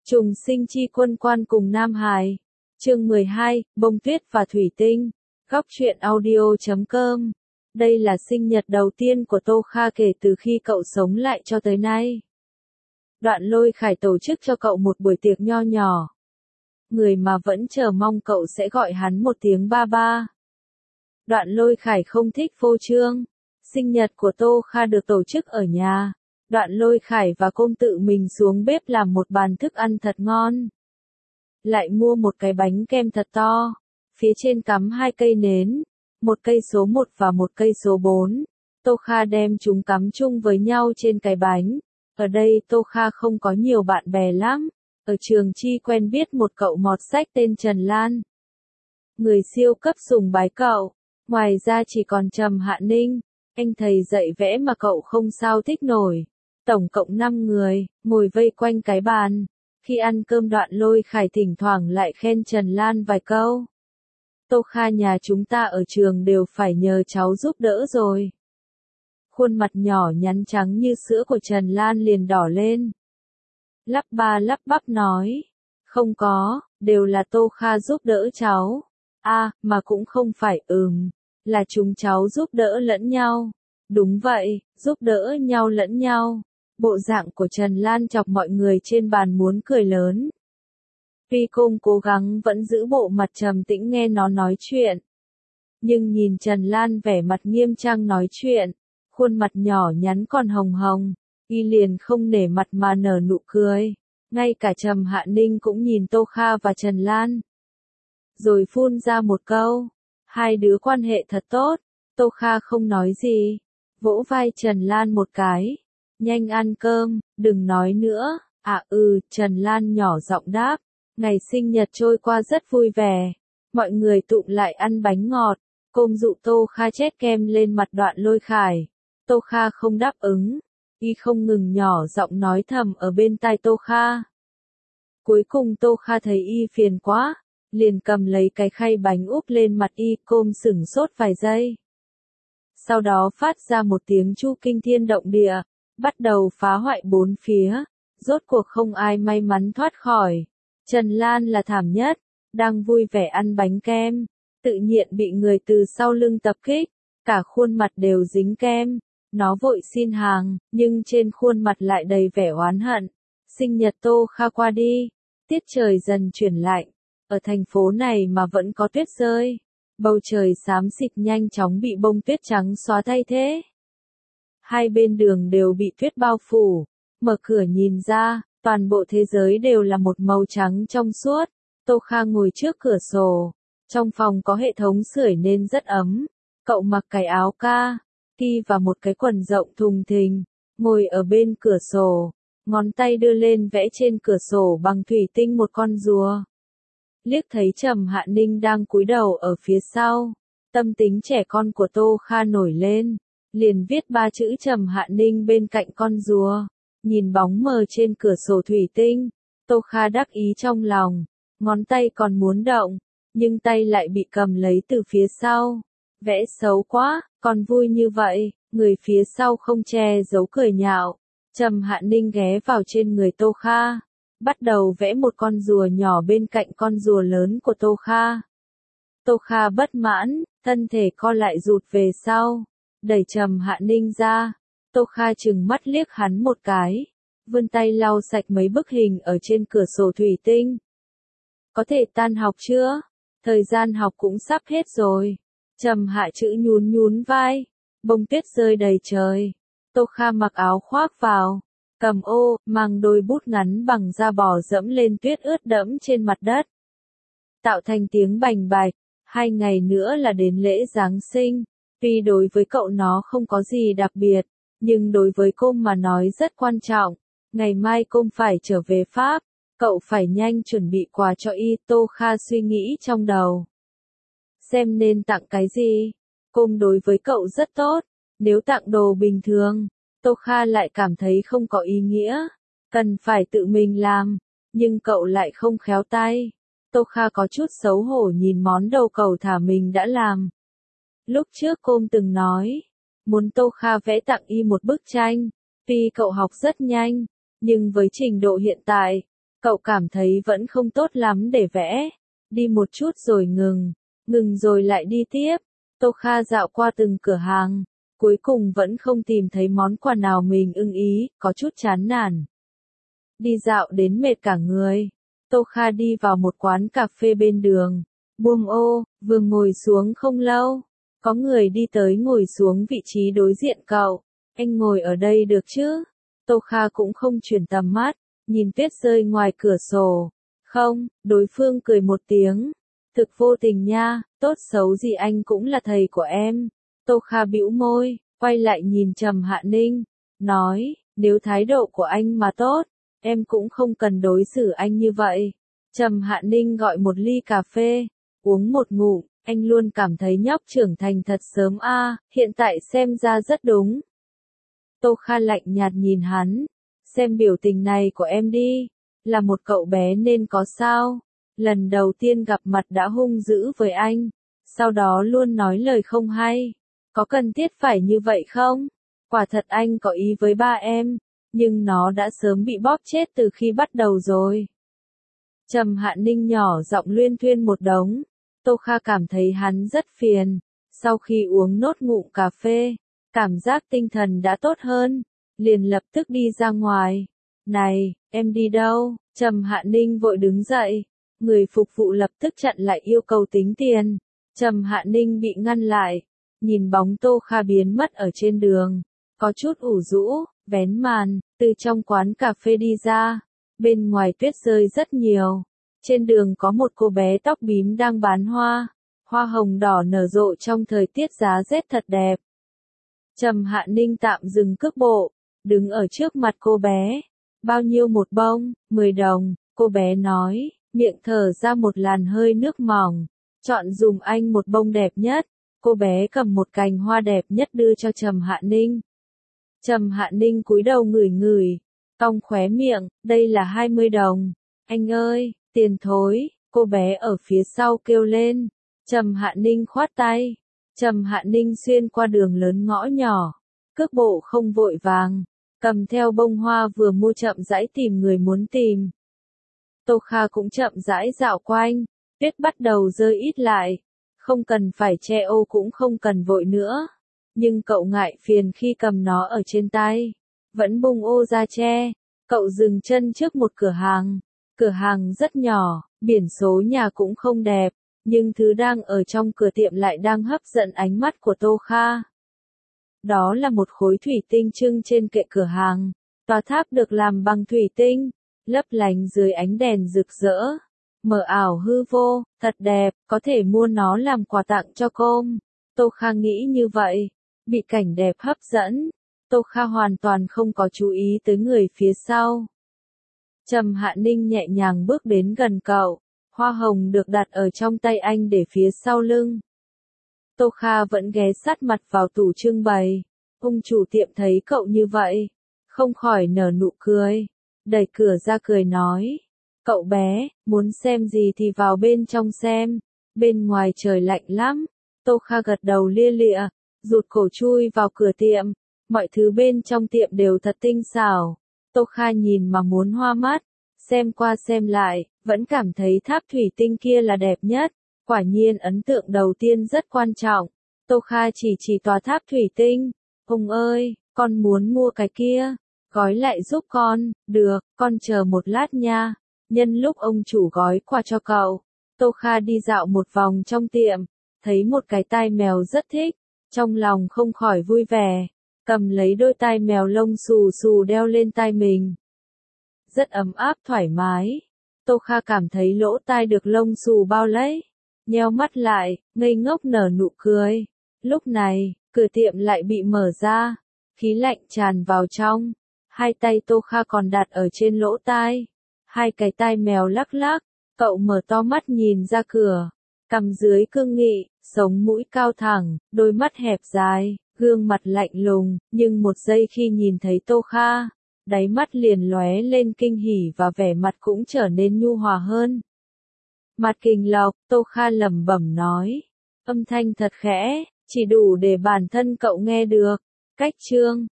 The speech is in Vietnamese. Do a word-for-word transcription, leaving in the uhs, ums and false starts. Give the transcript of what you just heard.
Trùng sinh chi quân quan cùng Nam Hải. Chương mười hai, Bông tuyết và thủy tinh. Góc truyện audio chấm com. Đây là sinh nhật đầu tiên của Tô Kha kể từ khi cậu sống lại cho tới nay. Đoạn Lôi Khải tổ chức cho cậu một buổi tiệc nho nhỏ. Người mà vẫn chờ mong cậu sẽ gọi hắn một tiếng ba ba. Đoạn Lôi Khải không thích phô trương. Sinh nhật của Tô Kha được tổ chức ở nhà. Đoạn Lôi Khải và Côm tự mình xuống bếp làm một bàn thức ăn thật ngon. Lại mua một cái bánh kem thật to. Phía trên cắm hai cây nến. Một cây số một và một cây số bốn. Tô Kha đem chúng cắm chung với nhau trên cái bánh. Ở đây Tô Kha không có nhiều bạn bè lắm. Ở trường Chi quen biết một cậu mọt sách tên Trần Lan. Người siêu cấp sùng bái cậu. Ngoài ra chỉ còn Trầm Hạ Ninh. Anh thầy dạy vẽ mà cậu không sao thích nổi. Tổng cộng năm người, ngồi vây quanh cái bàn. Khi ăn cơm Đoạn Lôi Khải thỉnh thoảng lại khen Trần Lan vài câu. Tô Kha nhà chúng ta ở trường đều phải nhờ cháu giúp đỡ rồi. Khuôn mặt nhỏ nhắn trắng như sữa của Trần Lan liền đỏ lên. Lắp ba lắp bắp nói. Không có, đều là Tô Kha giúp đỡ cháu. À, mà cũng không phải ừm, là chúng cháu giúp đỡ lẫn nhau. Đúng vậy, giúp đỡ nhau lẫn nhau. Bộ dạng của Trần Lan chọc mọi người trên bàn muốn cười lớn. Tuy Côm cố gắng vẫn giữ bộ mặt trầm tĩnh nghe nó nói chuyện. Nhưng nhìn Trần Lan vẻ mặt nghiêm trang nói chuyện, khuôn mặt nhỏ nhắn còn hồng hồng, y liền không nể mặt mà nở nụ cười. Ngay cả Trầm Hạ Ninh cũng nhìn Tô Kha và Trần Lan. Rồi phun ra một câu, hai đứa quan hệ thật tốt. Tô Kha không nói gì, vỗ vai Trần Lan một cái. Nhanh ăn cơm, đừng nói nữa. À ừ, Trần Lan nhỏ giọng đáp. Ngày sinh nhật trôi qua rất vui vẻ. Mọi người tụm lại ăn bánh ngọt. Côm dụ Tô Kha chét kem lên mặt Đoạn Lôi Khải. Tô Kha không đáp ứng. Y không ngừng nhỏ giọng nói thầm ở bên tai Tô Kha. Cuối cùng Tô Kha thấy y phiền quá. Liền cầm lấy cái khay bánh úp lên mặt y. Côm sửng sốt vài giây. Sau đó phát ra một tiếng chu kinh thiên động địa. Bắt đầu phá hoại bốn phía. Rốt cuộc không ai may mắn thoát khỏi. Trần Lan là thảm nhất. Đang vui vẻ ăn bánh kem. Tự nhiên bị người từ sau lưng tập kích. Cả khuôn mặt đều dính kem. Nó vội xin hàng, nhưng trên khuôn mặt lại đầy vẻ oán hận. Sinh nhật Tô Kha qua đi. Tiết trời dần chuyển lạnh. Ở thành phố này mà vẫn có tuyết rơi. Bầu trời xám xịt nhanh chóng bị bông tuyết trắng xóa thay thế. Hai bên đường đều bị tuyết bao phủ. Mở cửa nhìn ra, toàn bộ thế giới đều là một màu trắng trong suốt. Tô Kha ngồi trước cửa sổ. Trong phòng có hệ thống sưởi nên rất ấm. Cậu mặc cái áo ca, ki và một cái quần rộng thùng thình. Ngồi ở bên cửa sổ. Ngón tay đưa lên vẽ trên cửa sổ bằng thủy tinh một con rùa. Liếc thấy Trầm Hạ Ninh đang cúi đầu ở phía sau. Tâm tính trẻ con của Tô Kha nổi lên. Liền viết ba chữ Trầm Hạ Ninh bên cạnh con rùa. Nhìn bóng mờ trên cửa sổ thủy tinh. Tô Kha đắc ý trong lòng. Ngón tay còn muốn động. Nhưng tay lại bị cầm lấy từ phía sau. Vẽ xấu quá, còn vui như vậy. Người phía sau không che giấu cười nhạo. Trầm Hạ Ninh ghé vào trên người Tô Kha. Bắt đầu vẽ một con rùa nhỏ bên cạnh con rùa lớn của Tô Kha. Tô Kha bất mãn, thân thể co lại rụt về sau. Đẩy Trầm Hạ Ninh ra. Tô Kha trừng mắt liếc hắn một cái. Vươn tay lau sạch mấy bức hình ở trên cửa sổ thủy tinh. Có thể tan học chưa? Thời gian học cũng sắp hết rồi. Trầm Hạ chữ nhún nhún vai. Bông tuyết rơi đầy trời. Tô Kha mặc áo khoác vào. Cầm ô, mang đôi bút ngắn bằng da bò dẫm lên tuyết ướt đẫm trên mặt đất. Tạo thành tiếng bành bạch. Hai ngày nữa là đến lễ Giáng sinh. Tuy đối với cậu nó không có gì đặc biệt, nhưng đối với Côm mà nói rất quan trọng. Ngày mai Côm phải trở về Pháp, cậu phải nhanh chuẩn bị quà cho y. Tô Kha suy nghĩ trong đầu. Xem nên tặng cái gì? Côm đối với cậu rất tốt, nếu tặng đồ bình thường, Tô Kha lại cảm thấy không có ý nghĩa, cần phải tự mình làm, nhưng cậu lại không khéo tay. Tô Kha có chút xấu hổ nhìn món đầu cầu thả mình đã làm. Lúc trước Côm từng nói, muốn Tô Kha vẽ tặng y một bức tranh. Tuy cậu học rất nhanh, nhưng với trình độ hiện tại, Cậu cảm thấy vẫn không tốt lắm để vẽ. Đi một chút rồi ngừng, ngừng rồi lại đi tiếp. Tô Kha dạo qua từng cửa hàng, cuối cùng vẫn không tìm thấy món quà nào mình ưng ý, có chút chán nản. Đi dạo đến mệt cả người, Tô Kha đi vào một quán cà phê bên đường. Buông ô, vừa ngồi xuống không lâu, có người đi tới ngồi xuống vị trí đối diện cậu. Anh ngồi ở đây được chứ? Tô Kha cũng không chuyển tầm mắt, nhìn tuyết rơi ngoài cửa sổ. Không, đối phương cười một tiếng. Thực vô tình nha, tốt xấu gì anh cũng là thầy của em. Tô Kha bĩu môi, quay lại nhìn Trầm Hạ Ninh, nói, nếu thái độ của anh mà tốt, em cũng không cần đối xử anh như vậy. Trầm Hạ Ninh gọi một ly cà phê, uống một ngụm, anh luôn cảm thấy nhóc trưởng thành thật sớm a, hiện tại xem ra rất đúng. Tô Kha lạnh nhạt nhìn hắn, xem biểu tình này của em đi, là một cậu bé nên có sao. Lần đầu tiên gặp mặt đã hung dữ với anh, sau đó luôn nói lời không hay. Có cần thiết phải như vậy không? Quả thật anh có ý với ba em, nhưng nó đã sớm bị bóp chết từ khi bắt đầu rồi. Trầm Hạ Ninh nhỏ giọng luyên thuyên một đống. Tô Kha cảm thấy hắn rất phiền. Sau khi uống nốt ngụm cà phê, cảm giác tinh thần đã tốt hơn, liền lập tức đi ra ngoài. Này, em đi đâu? Trầm Hạ Ninh vội đứng dậy. Người phục vụ lập tức chặn lại yêu cầu tính tiền. Trầm Hạ Ninh bị ngăn lại, nhìn bóng Tô Kha biến mất ở trên đường, có chút ủ rũ, vén màn, từ trong quán cà phê đi ra. Bên ngoài tuyết rơi rất nhiều. Trên đường có một cô bé tóc bím đang bán hoa. Hoa hồng đỏ nở rộ trong thời tiết giá rét thật đẹp. Trầm Hạ Ninh tạm dừng cước bộ, đứng ở trước mặt cô bé. Bao nhiêu một bông? mười đồng, cô bé nói, miệng thở ra một làn hơi nước mỏng. Chọn dùm anh một bông đẹp nhất. Cô bé cầm một cành hoa đẹp nhất đưa cho Trầm Hạ Ninh. Trầm Hạ Ninh cúi đầu ngửi ngửi, cong khóe miệng, đây là hai mươi đồng. Anh ơi, tiền thối, cô bé ở phía sau kêu lên. Trầm Hạ Ninh khoát tay. Trầm Hạ Ninh xuyên qua đường lớn ngõ nhỏ, cước bộ không vội vàng, cầm theo bông hoa vừa mua chậm rãi tìm người muốn tìm. Tô Kha cũng chậm rãi dạo quanh, tuyết bắt đầu rơi ít lại, không cần phải che ô cũng không cần vội nữa. Nhưng cậu ngại phiền khi cầm nó ở trên tay, vẫn bung ô ra che. Cậu dừng chân trước một cửa hàng, cửa hàng rất nhỏ, biển số nhà cũng không đẹp, nhưng thứ đang ở trong cửa tiệm lại đang hấp dẫn ánh mắt của Tô Kha. Đó là một khối thủy tinh trưng trên kệ cửa hàng, tòa tháp được làm bằng thủy tinh, lấp lánh dưới ánh đèn rực rỡ, mờ ảo hư vô, thật đẹp, có thể mua nó làm quà tặng cho cô. Tô Kha nghĩ như vậy, bị cảnh đẹp hấp dẫn, Tô Kha hoàn toàn không có chú ý tới người phía sau. Trầm Hạ Ninh nhẹ nhàng bước đến gần cậu, hoa hồng được đặt ở trong tay anh để phía sau lưng. Tô Kha vẫn ghé sát mặt vào tủ trưng bày, ông chủ tiệm thấy cậu như vậy, không khỏi nở nụ cười, đẩy cửa ra cười nói, cậu bé, muốn xem gì thì vào bên trong xem, bên ngoài trời lạnh lắm. Tô Kha gật đầu lia lịa, rụt cổ chui vào cửa tiệm, mọi thứ bên trong tiệm đều thật tinh xảo. Tô Kha nhìn mà muốn hoa mắt, xem qua xem lại, vẫn cảm thấy tháp thủy tinh kia là đẹp nhất. Quả nhiên ấn tượng đầu tiên rất quan trọng. Tô Kha chỉ chỉ tòa tháp thủy tinh. Ông ơi, con muốn mua cái kia. Gói lại giúp con. Được, con chờ một lát nha. Nhân lúc ông chủ gói quà cho cậu, Tô Kha đi dạo một vòng trong tiệm, thấy một cái tai mèo rất thích, trong lòng không khỏi vui vẻ, cầm lấy đôi tai mèo lông xù xù đeo lên tai mình. Rất ấm áp thoải mái. Tô Kha cảm thấy lỗ tai được lông xù bao lấy, nheo mắt lại, ngây ngốc nở nụ cười. Lúc này, cửa tiệm lại bị mở ra, khí lạnh tràn vào trong. Hai tay Tô Kha còn đặt ở trên lỗ tai, hai cái tai mèo lắc lắc. Cậu mở to mắt nhìn ra cửa, cằm dưới cương nghị, sống mũi cao thẳng, đôi mắt hẹp dài, gương mặt lạnh lùng, nhưng một giây khi nhìn thấy Tô Kha, đáy mắt liền lóe lên kinh hỉ và vẻ mặt cũng trở nên nhu hòa hơn. Mặt Kình Lộc, Tô Kha lẩm bẩm nói, âm thanh thật khẽ, chỉ đủ để bản thân cậu nghe được. Cách chương